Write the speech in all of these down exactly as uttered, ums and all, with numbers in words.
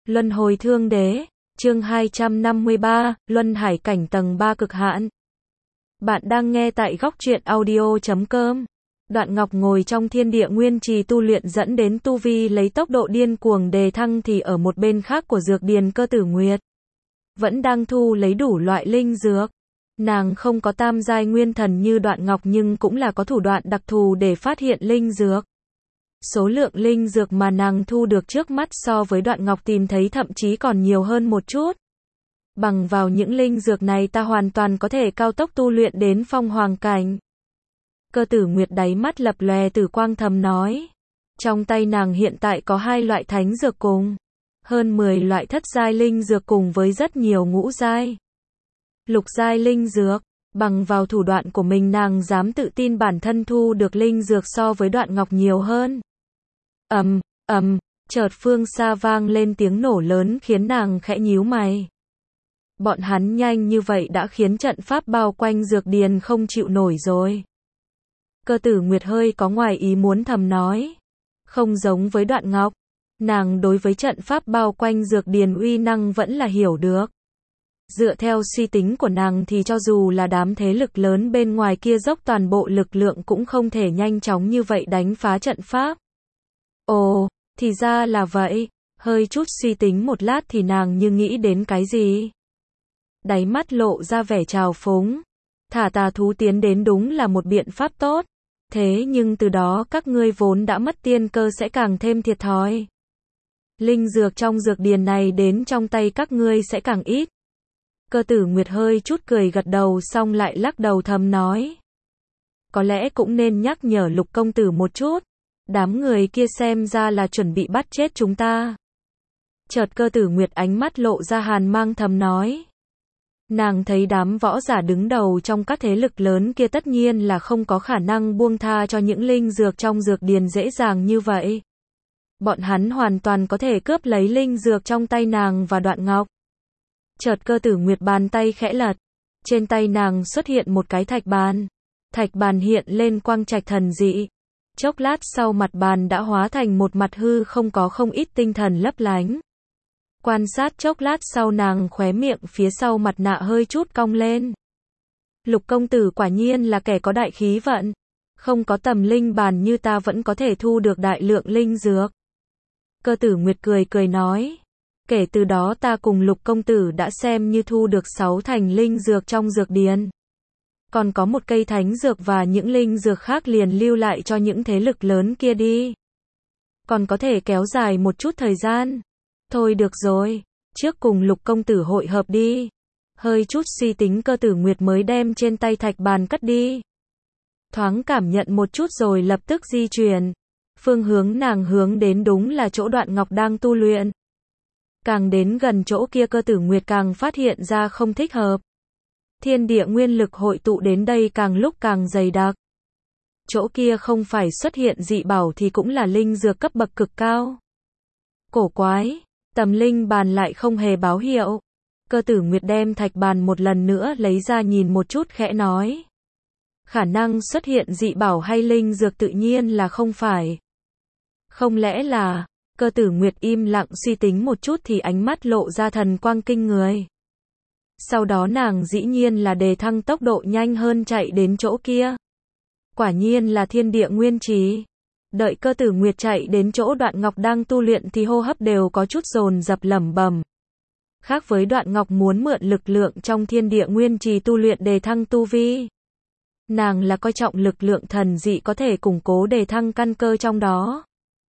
Luân hồi thương đế, chương hai trăm năm mươi ba, Luân hải cảnh tầng ba cực hạn. Bạn đang nghe tại góc truyện audio chấm com. Đoạn Ngọc ngồi trong thiên địa nguyên trì tu luyện dẫn đến tu vi lấy tốc độ điên cuồng đề thăng thì ở một bên khác của dược điền Cơ Tử Nguyệt vẫn đang thu lấy đủ loại linh dược. Nàng không có tam giai nguyên thần như Đoạn Ngọc nhưng cũng là có thủ đoạn đặc thù để phát hiện linh dược. Số lượng linh dược mà nàng thu được trước mắt so với Đoạn Ngọc tìm thấy thậm chí còn nhiều hơn một chút. Bằng vào những linh dược này ta hoàn toàn có thể cao tốc tu luyện đến phong hoàng cảnh. Cơ Tử Nguyệt đáy mắt lập lòe tử quang thầm nói. Trong tay nàng hiện tại có hai loại thánh dược cùng hơn mười loại thất giai linh dược cùng với rất nhiều ngũ giai, lục giai linh dược. Bằng vào thủ đoạn của mình nàng dám tự tin bản thân thu được linh dược so với Đoạn Ngọc nhiều hơn. Ầm, ầm, chợt phương xa vang lên tiếng nổ lớn khiến nàng khẽ nhíu mày. Bọn hắn nhanh như vậy đã khiến trận pháp bao quanh dược điền không chịu nổi rồi. Cơ Tử Nguyệt hơi có ngoài ý muốn thầm nói. Không giống với Đoạn Ngọc, nàng đối với trận pháp bao quanh dược điền uy năng vẫn là hiểu được. Dựa theo suy tính của nàng thì cho dù là đám thế lực lớn bên ngoài kia dốc toàn bộ lực lượng cũng không thể nhanh chóng như vậy đánh phá trận pháp. Ồ, thì ra là vậy, hơi chút suy tính một lát thì nàng như nghĩ đến cái gì. Đáy mắt lộ ra vẻ trào phúng. Thả tà thú tiến đến đúng là một biện pháp tốt. Thế nhưng từ đó các ngươi vốn đã mất tiên cơ sẽ càng thêm thiệt thòi. Linh dược trong dược điền này đến trong tay các ngươi sẽ càng ít. Cơ Tử Nguyệt hơi chút cười gật đầu xong lại lắc đầu thầm nói. Có lẽ cũng nên nhắc nhở Lục công tử một chút. Đám người kia xem ra là chuẩn bị bắt chết chúng ta. Chợt Cơ Tử Nguyệt ánh mắt lộ ra hàn mang thầm nói. Nàng thấy đám võ giả đứng đầu trong các thế lực lớn kia tất nhiên là không có khả năng buông tha cho những linh dược trong dược điền dễ dàng như vậy. Bọn hắn hoàn toàn có thể cướp lấy linh dược trong tay nàng và Đoạn Ngọc. Chợt Cơ Tử Nguyệt bàn tay khẽ lật. Trên tay nàng xuất hiện một cái thạch bàn. Thạch bàn hiện lên quang trạch thần dị. Chốc lát sau mặt bàn đã hóa thành một mặt hư không có không ít tinh thần lấp lánh. Quan sát chốc lát sau nàng khóe miệng phía sau mặt nạ hơi chút cong lên. Lục công tử quả nhiên là kẻ có đại khí vận. Không có tầm linh bàn như ta vẫn có thể thu được đại lượng linh dược. Cơ Tử Nguyệt cười cười nói. Kể từ đó ta cùng Lục công tử đã xem như thu được sáu thành linh dược trong dược điền. Còn có một cây thánh dược và những linh dược khác liền lưu lại cho những thế lực lớn kia đi. Còn có thể kéo dài một chút thời gian. Thôi được rồi, trước cùng Lục công tử hội hợp đi. Hơi chút suy tính Cơ Tử Nguyệt mới đem trên tay thạch bàn cất đi. Thoáng cảm nhận một chút rồi lập tức di chuyển. Phương hướng nàng hướng đến đúng là chỗ Đoạn Ngọc đang tu luyện. Càng đến gần chỗ kia Cơ Tử Nguyệt càng phát hiện ra không thích hợp. Thiên địa nguyên lực hội tụ đến đây càng lúc càng dày đặc. Chỗ kia không phải xuất hiện dị bảo thì cũng là linh dược cấp bậc cực cao. Cổ quái, tầm linh bàn lại không hề báo hiệu. Cơ Tử Nguyệt đem thạch bàn một lần nữa lấy ra nhìn một chút khẽ nói. Khả năng xuất hiện dị bảo hay linh dược tự nhiên là không phải. Không lẽ là... Cơ Tử Nguyệt im lặng suy tính một chút thì ánh mắt lộ ra thần quang kinh người. Sau đó nàng dĩ nhiên là đề thăng tốc độ nhanh hơn chạy đến chỗ kia. Quả nhiên là thiên địa nguyên trì. Đợi Cơ Tử Nguyệt chạy đến chỗ Đoạn Ngọc đang tu luyện thì hô hấp đều có chút dồn dập lẩm bẩm. Khác với Đoạn Ngọc muốn mượn lực lượng trong thiên địa nguyên trì tu luyện đề thăng tu vi. Nàng là coi trọng lực lượng thần dị có thể củng cố đề thăng căn cơ trong đó.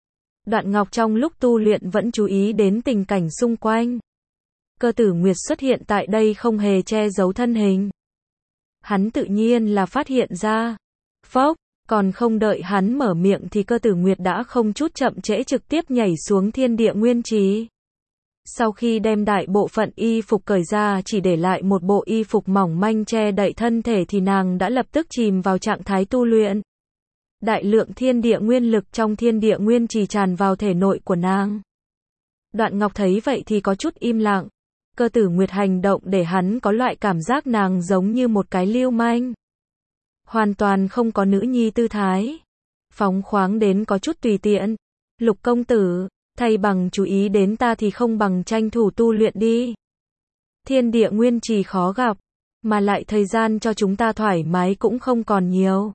Đoạn Ngọc trong lúc tu luyện vẫn chú ý đến tình cảnh xung quanh. Cơ Tử Nguyệt xuất hiện tại đây không hề che giấu thân hình. Hắn tự nhiên là phát hiện ra. Phốc, còn không đợi hắn mở miệng thì Cơ Tử Nguyệt đã không chút chậm trễ trực tiếp nhảy xuống thiên địa nguyên trì. Sau khi đem đại bộ phận y phục cởi ra chỉ để lại một bộ y phục mỏng manh che đậy thân thể thì nàng đã lập tức chìm vào trạng thái tu luyện. Đại lượng thiên địa nguyên lực trong thiên địa nguyên trì tràn vào thể nội của nàng. Đoạn Ngọc thấy vậy thì có chút im lặng. Cơ Tử Nguyệt hành động để hắn có loại cảm giác nàng giống như một cái lưu manh. Hoàn toàn không có nữ nhi tư thái. Phóng khoáng đến có chút tùy tiện. Lục công tử, Thay bằng chú ý đến ta thì không bằng tranh thủ tu luyện đi. Thiên địa nguyên trì khó gặp, mà lại thời gian cho chúng ta thoải mái cũng không còn nhiều.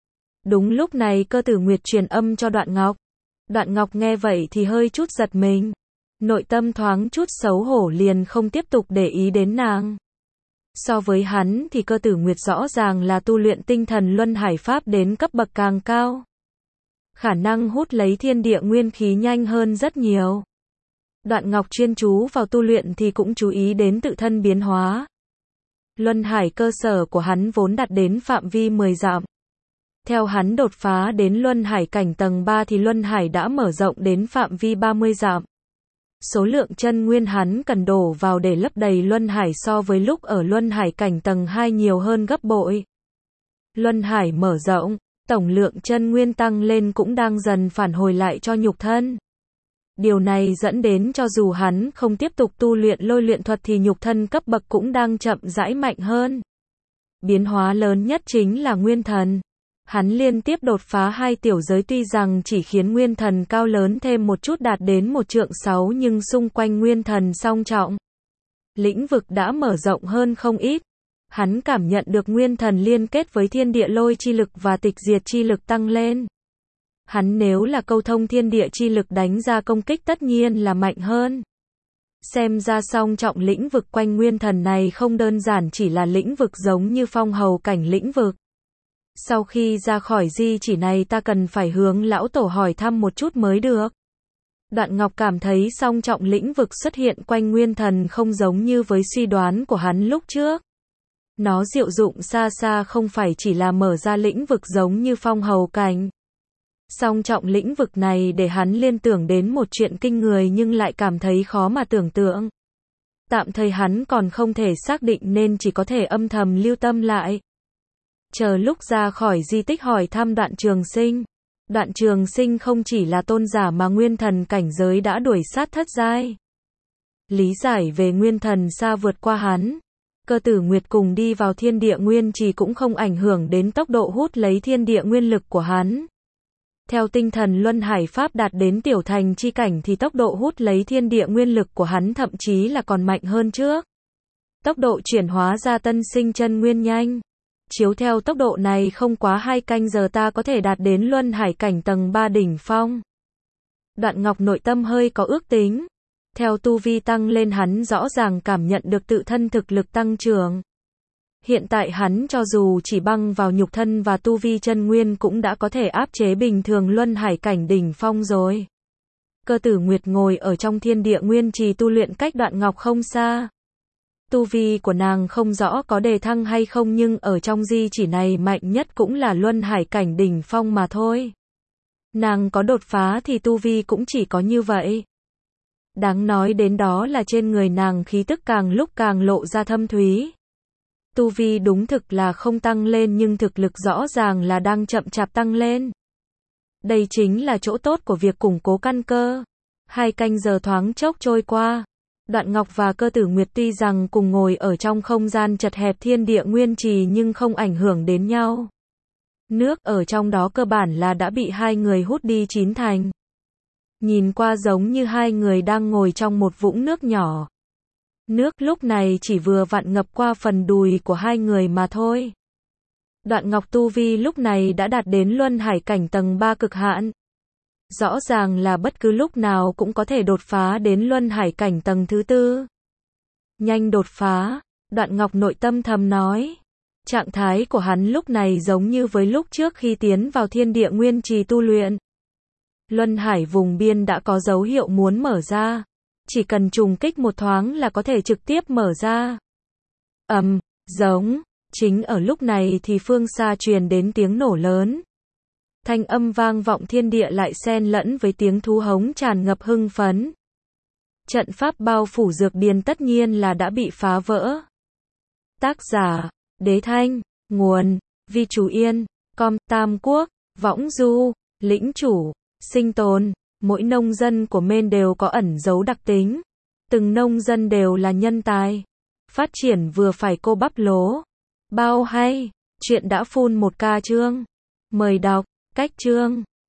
Đúng lúc này Cơ Tử Nguyệt truyền âm cho Đoạn Ngọc. Đoạn Ngọc nghe vậy thì hơi chút giật mình. Nội tâm thoáng chút xấu hổ liền không tiếp tục để ý đến nàng. So với hắn thì Cơ Tử Nguyệt rõ ràng là tu luyện tinh thần luân hải pháp đến cấp bậc càng cao. Khả năng hút lấy thiên địa nguyên khí nhanh hơn rất nhiều. Đoạn Ngọc chuyên chú vào tu luyện thì cũng chú ý đến tự thân biến hóa. Luân hải cơ sở của hắn vốn đạt đến phạm vi mười dặm. Theo hắn đột phá đến luân hải cảnh tầng ba thì luân hải đã mở rộng đến phạm vi ba mươi dặm. Số lượng chân nguyên hắn cần đổ vào để lấp đầy luân hải so với lúc ở luân hải cảnh tầng hai nhiều hơn gấp bội. Luân hải mở rộng, tổng lượng chân nguyên tăng lên cũng đang dần phản hồi lại cho nhục thân. Điều này dẫn đến cho dù hắn không tiếp tục tu luyện lôi luyện thuật thì nhục thân cấp bậc cũng đang chậm rãi mạnh hơn. Biến hóa lớn nhất chính là nguyên thần. Hắn liên tiếp đột phá hai tiểu giới tuy rằng chỉ khiến nguyên thần cao lớn thêm một chút đạt đến một trượng sáu nhưng xung quanh nguyên thần song trọng. Lĩnh vực đã mở rộng hơn không ít. Hắn cảm nhận được nguyên thần liên kết với thiên địa lôi chi lực và tịch diệt chi lực tăng lên. Hắn nếu là câu thông thiên địa chi lực đánh ra công kích tất nhiên là mạnh hơn. Xem ra song trọng lĩnh vực quanh nguyên thần này không đơn giản chỉ là lĩnh vực giống như phong hầu cảnh lĩnh vực. Sau khi ra khỏi di chỉ này ta cần phải hướng lão tổ hỏi thăm một chút mới được. Đoạn Ngọc cảm thấy song trọng lĩnh vực xuất hiện quanh nguyên thần không giống như với suy đoán của hắn lúc trước. Nó diệu dụng xa xa không phải chỉ là mở ra lĩnh vực giống như phong hầu cảnh. Song trọng lĩnh vực này để hắn liên tưởng đến một chuyện kinh người nhưng lại cảm thấy khó mà tưởng tượng. Tạm thời hắn còn không thể xác định nên chỉ có thể âm thầm lưu tâm lại. Chờ lúc ra khỏi di tích hỏi thăm Đoạn Trường Sinh. Đoạn Trường Sinh không chỉ là tôn giả mà nguyên thần cảnh giới đã đuổi sát thất giai. Lý giải về nguyên thần xa vượt qua hắn. Cơ Tử Nguyệt cùng đi vào thiên địa nguyên trì cũng không ảnh hưởng đến tốc độ hút lấy thiên địa nguyên lực của hắn. Theo tinh thần luân hải pháp đạt đến tiểu thành chi cảnh thì tốc độ hút lấy thiên địa nguyên lực của hắn thậm chí là còn mạnh hơn trước. Tốc độ chuyển hóa ra tân sinh chân nguyên nhanh. Chiếu theo tốc độ này không quá hai canh giờ ta có thể đạt đến luân hải cảnh tầng ba đỉnh phong. Đoạn Ngọc nội tâm hơi có ước tính. Theo tu vi tăng lên hắn rõ ràng cảm nhận được tự thân thực lực tăng trưởng. Hiện tại hắn cho dù chỉ băng vào nhục thân và tu vi chân nguyên cũng đã có thể áp chế bình thường luân hải cảnh đỉnh phong rồi. Cơ Tử Nguyệt ngồi ở trong thiên địa nguyên trì tu luyện cách Đoạn Ngọc không xa. Tu vi của nàng không rõ có đề thăng hay không nhưng ở trong di chỉ này mạnh nhất cũng là luân hải cảnh đỉnh phong mà thôi. Nàng có đột phá thì tu vi cũng chỉ có như vậy. Đáng nói đến đó là trên người nàng khí tức càng lúc càng lộ ra thâm thúy. Tu vi đúng thực là không tăng lên nhưng thực lực rõ ràng là đang chậm chạp tăng lên. Đây chính là chỗ tốt của việc củng cố căn cơ. Hai canh giờ thoáng chốc trôi qua. Đoạn Ngọc và Cơ Tử Nguyệt tuy rằng cùng ngồi ở trong không gian chật hẹp thiên địa nguyên trì nhưng không ảnh hưởng đến nhau. Nước ở trong đó cơ bản là đã bị hai người hút đi chín thành. Nhìn qua giống như hai người đang ngồi trong một vũng nước nhỏ. Nước lúc này chỉ vừa vặn ngập qua phần đùi của hai người mà thôi. Đoạn Ngọc tu vi lúc này đã đạt đến luân hải cảnh tầng ba cực hạn. Rõ ràng là bất cứ lúc nào cũng có thể đột phá đến luân hải cảnh tầng thứ tư. Nhanh đột phá, Đoạn Ngọc nội tâm thầm nói. Trạng thái của hắn lúc này giống như với lúc trước khi tiến vào thiên địa nguyên trì tu luyện. Luân hải vùng biên đã có dấu hiệu muốn mở ra. Chỉ cần trùng kích một thoáng là có thể trực tiếp mở ra. Ầm, um, giống, chính ở lúc này thì phương xa truyền đến tiếng nổ lớn. Thanh âm vang vọng thiên địa lại xen lẫn với tiếng thú hống tràn ngập hưng phấn. Trận pháp bao phủ dược điền tất nhiên là đã bị phá vỡ. Tác giả, Đế Thanh, nguồn, Vi Chú Yên, com, Tam Quốc, Võng Du, Lĩnh Chủ, Sinh Tồn. Mỗi nông dân của Maine đều có ẩn dấu đặc tính. Từng nông dân đều là nhân tài. Phát triển vừa phải cô bắp lố. Bao hay. Chuyện đã full một ca chương. Mời đọc. Cách chương.